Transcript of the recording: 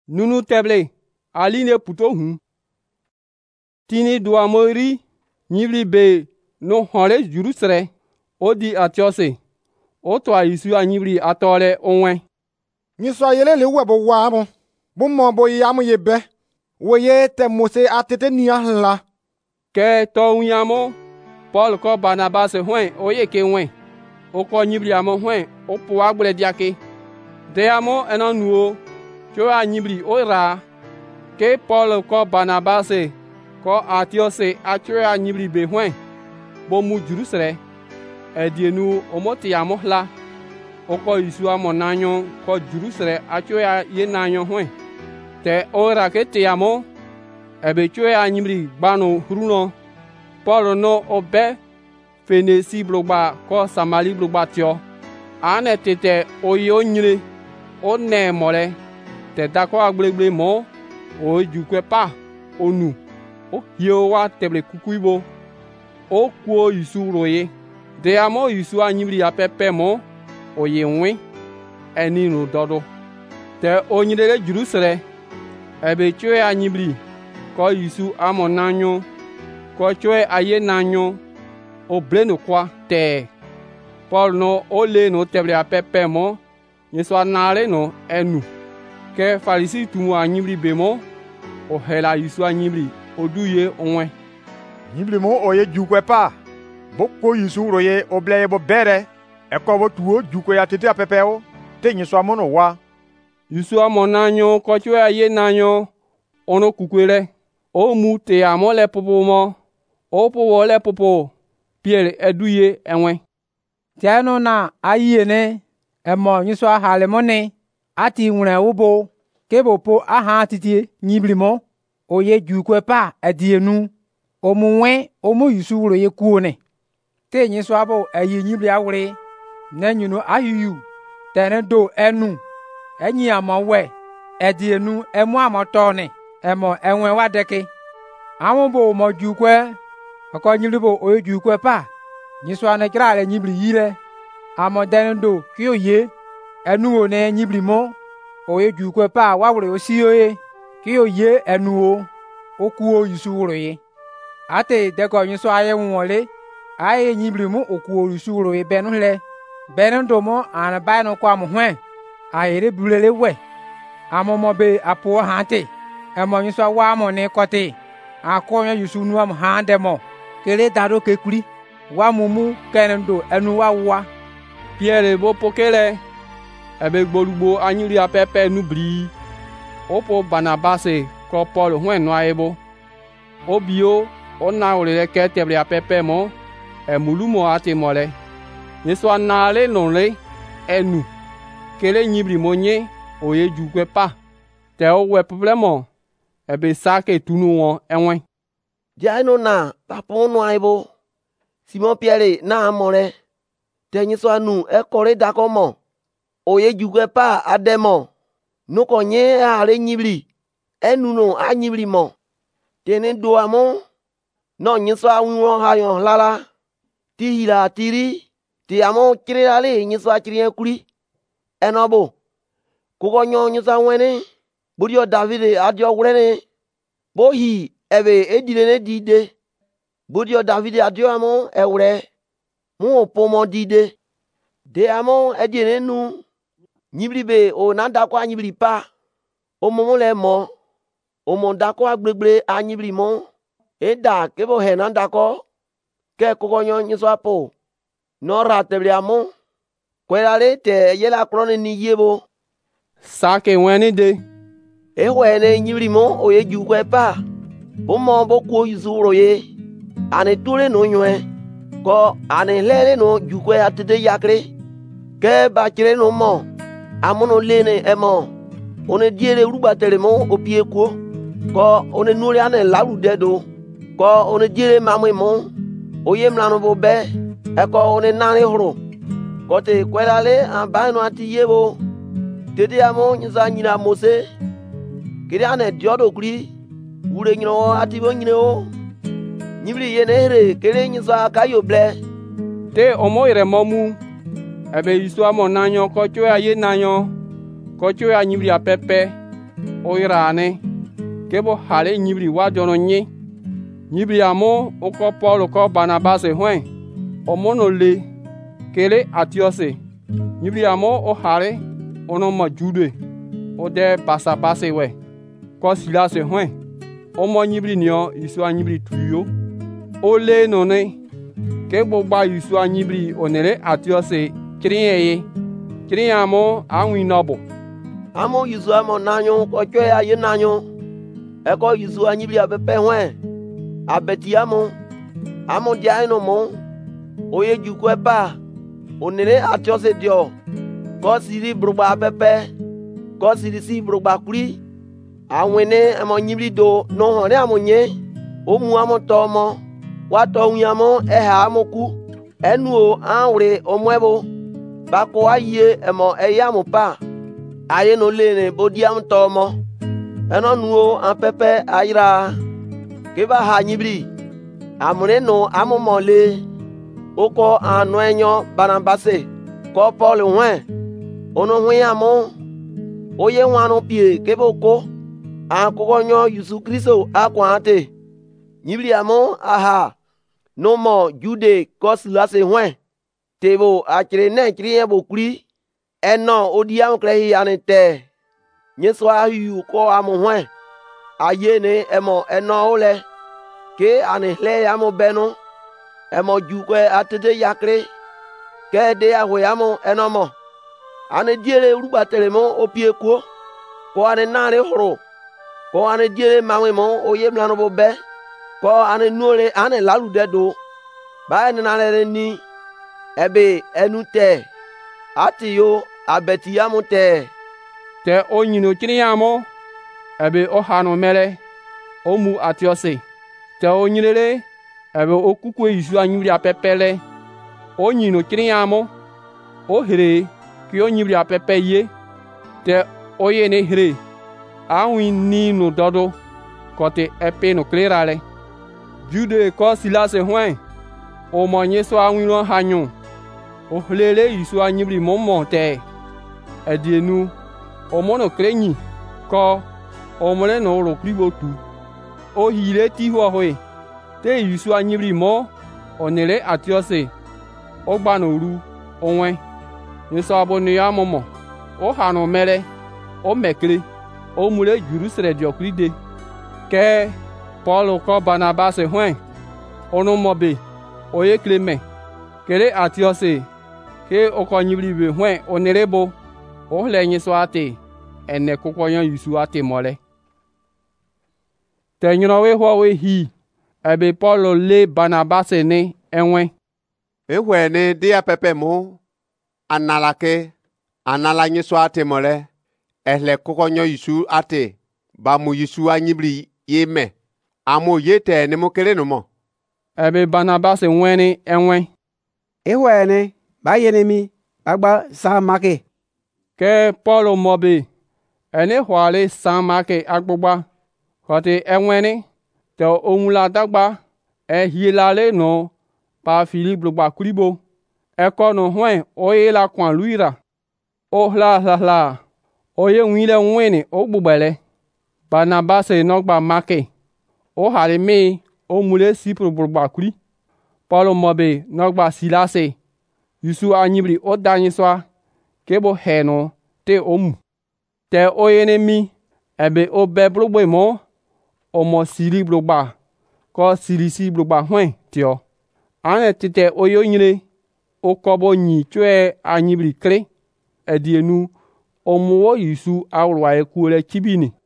nunu teble aline puto hu tini do amori nyibli be no hole Jerusalem odi atiose o to ayisu anyibli atole onwe ni so yele le webo wa mo bo mo bo ya mo ye be wo ye te Mose atete ni ahla ke to unyamo Paul ko Barnabas hwen o ye ke wen o ko nyibli amo hwen o po agbele diake de amo enanuo cho anyibli o ra ke Paul ko Barnabas ko atiose acho anyibli be hwen bo mu Jerusalem edienu omoti amo hla o ko isu amo nanyo ko Jerusalem acho ya ye nanyo hwen te ora ke te amo ebe cho ya anyibli gbanu hruno Paul no obe Fenesi blogba ko Samali blogba tio ane tete oyi onyire o ne mole te dako agblegble mo o jukwe pa onu o hio wa teble kukuibo o kuo isu roye de amo isu anyibli apepe mo o ye nwe eni no dodo te onyire Jerusalem ebe cho anyibli ko isu amo nanyo ko cho aye nanyo o bleno kwa te Paul no ole no teble apepe mo yeso anare no enu ke farisi tumu anyibli be mo o hela isu anyibli oduye onwe nyibli mo oye jukwe pa boko yisu roye obleye bo bere eko bo tuo jukwe ya tete apepe o te nyiso amono wa isu amonanyo ko cho aye nanyo ono kukwele o mu te amole popo mo o po wole popo Pierre eduye enwe tiano na ayene emo nyiso halemone ati nwure ubo kebo po aha titi nyiblimo oye jukwe pa edienu omunwe omu yisu wuro ye kuone te nyiso abo ayi nyibli awre nanyuno ahiyu tene do enu enyi amawe edienu emu amotone emo enwe wadeke amubo mo jukwe ako nyilibo oye jukwe pa nyiso ane krale nyibli yire amo denendo kyo ye enuo ne nyibli mo oye jukwe pa wawre osiyoye kyo ye enuo okuo yisu wuro ye ate deko nyiso aye nwole aye nyibli mo okuo yisu wuro ye benu le benendo mo an baino kwa mo hwen ayere bulele we amo mo be apo hante emo nyiso wa mo ne kote akonya yisu nu am hande mo kele dado kekuri wa mumu kenendo enu wa Pierre bo pokele ebe gbolugbo anyiri apepe nubri opo Barnabas ko Paul hwen no ayebo obio ona ole ke teble apepe mo emulumo ati mole yeso anale nole enu kele nyibri monye oye jukwe pa te o we problemo ebe sake tunu won enwe Diano na papono aibo Simon Pierre na amore tenyiso anu ekore dakomo oye jukwe pa ademo nuko nye are nyibli enu no anyibli mo tene do amo no nyiso awon hayon lala ti hila tiri ti amo kirale nyiso akiri kuri enobo kuko nyo nyiso wene budio David adio wurene bohi ebe edilene dide budio David adio amo ewure mu opomo dide de amo edine nu nyibli be o nanda kwa nyibli pa o momo le mo o monda ko agbegbre anyibli mo eda kebo he nanda ko ke kokonyo nyiso apo no ratebli amo kwelale te yela krone ni yebo sake weni de ehwene nyibli mo oye jukwe pa bomo boku yuzuro ye ane tule no nywe ko ane lele no jukwe atede yakre ke bakire no mo amono lene emo one diere urubatere mo opie ko one nuri ane laru dedo ko one diere mamwe mo oye mlano bo be eko one nani horo ko te kwelale ambano ati yebo tede amo nyiza nyina Mose kiri ane diodo kuri wure nyino ati bo nyino nyibli yenere kere nyiza kayo ble te omoire momu ebe isu amo nanyo ko cho aye nanyo ko cho anyibli apepe o irane ke bo hale nyibri wa jono nyi nyibri amo o ko Paul ko Barnabas hwen o mono le kele Atiose nyibri amo o hale ono ma Jude o de Barnabas we ko Silas hwen o mo nyibri nio isu anyibri tuyo o le no ne ke bo gba isu anyibri onere Atiose kriye kriye amo anwi nobo amo yusu amo nanyo ko chwe aye nanyo e ko yusu anyibri abepe hwen abeti amo dia no mo oye juko pa onere Atiose dio ko siri brugba abepe ko siri si brugba kuri awene amo nyibri do no hore amo nye o mu amo to mo wa to wi amo e ha amo ku enu o anwre o mwebo ba ko aye emo e ya mo pa aye no le ne bodi am to mo eno nu o an pepe ayira ke ba ha nyibri amure no amo mo le o ko anu enyo Barnabas ko Paul hwen ono hwen amo oye wanu pie ke bo ko an ko nyo Yesu Kristo akwante nyibri amo aha no mo Jude ko Silas hwen tebo akire ne kriye bo kuri eno odiam krehi anete nyeso ahu ko amo hwen aye ne emo eno ole ke anihle amo beno emo jukwe atete yakre ke de ahwe amo eno mo ane diere uruba telemo opie ko ane nare horo ko ane diere mawe mo oye mlano bo be ko ane nuole ane lalu dedo ba ene nare ni ebe enute atiyo abeti yamute te o nyino kriamo ebe o hanu mere o mu Atiose te o nyirele ebe o kukwe isu anyuri apepele o nyino kriamo o here ki o nyibri apepe ye te o ye ne here awi ni no dodo kote epe no klerale Jude ko Silas hwen o monye so awi lo hanyu o hlele isu anyibri momo te edienu o mono krenyi ko o mole no ro kribotu o hile ti ho hoe te isu anyibri mo onere Atiose o gba no ru onwe ni so abo ni amomo o hanu mere o mekre o mule Jerusalem diokride ke Paul ko Barnabas hwen onu mobe oye kleme kere Atiose ke o ko nyibri be hwen onerebo o le nyi so ate ene kokwo yan Yesu ate mole te nyino we ho we hi ebe Paul le Barnabas ne enwe ehwe ne dia pepe mo anala nyi so ate mole ehle kokwo yan Yesu ate ba mu Yesu anyibri yeme amo yete ne mo kele no mo ebe Barnabas enwe enwe ehwe ne ba yenemi agba sa make ke Paul mobe ene hwale sa make agbogba kote enwene te omula dagba ehilale no pa Philip blogba kuribo eko no hwen oye la kwan luira o hla oye nwile nwene ogbugbele Barnabas nogba make o hare me o mule sipro blogba kuri Paul mobe nogba Silase Yesu anyibri o danyi soa kebo heno te omu te oye mi ebe o be blogbe mo o mo siri blogba ko sirisi blogba hwen tio ane tete oyo nyire o kobo nyi chwe anyibri kre edienu o muwo Yesu awrwa ekule kibini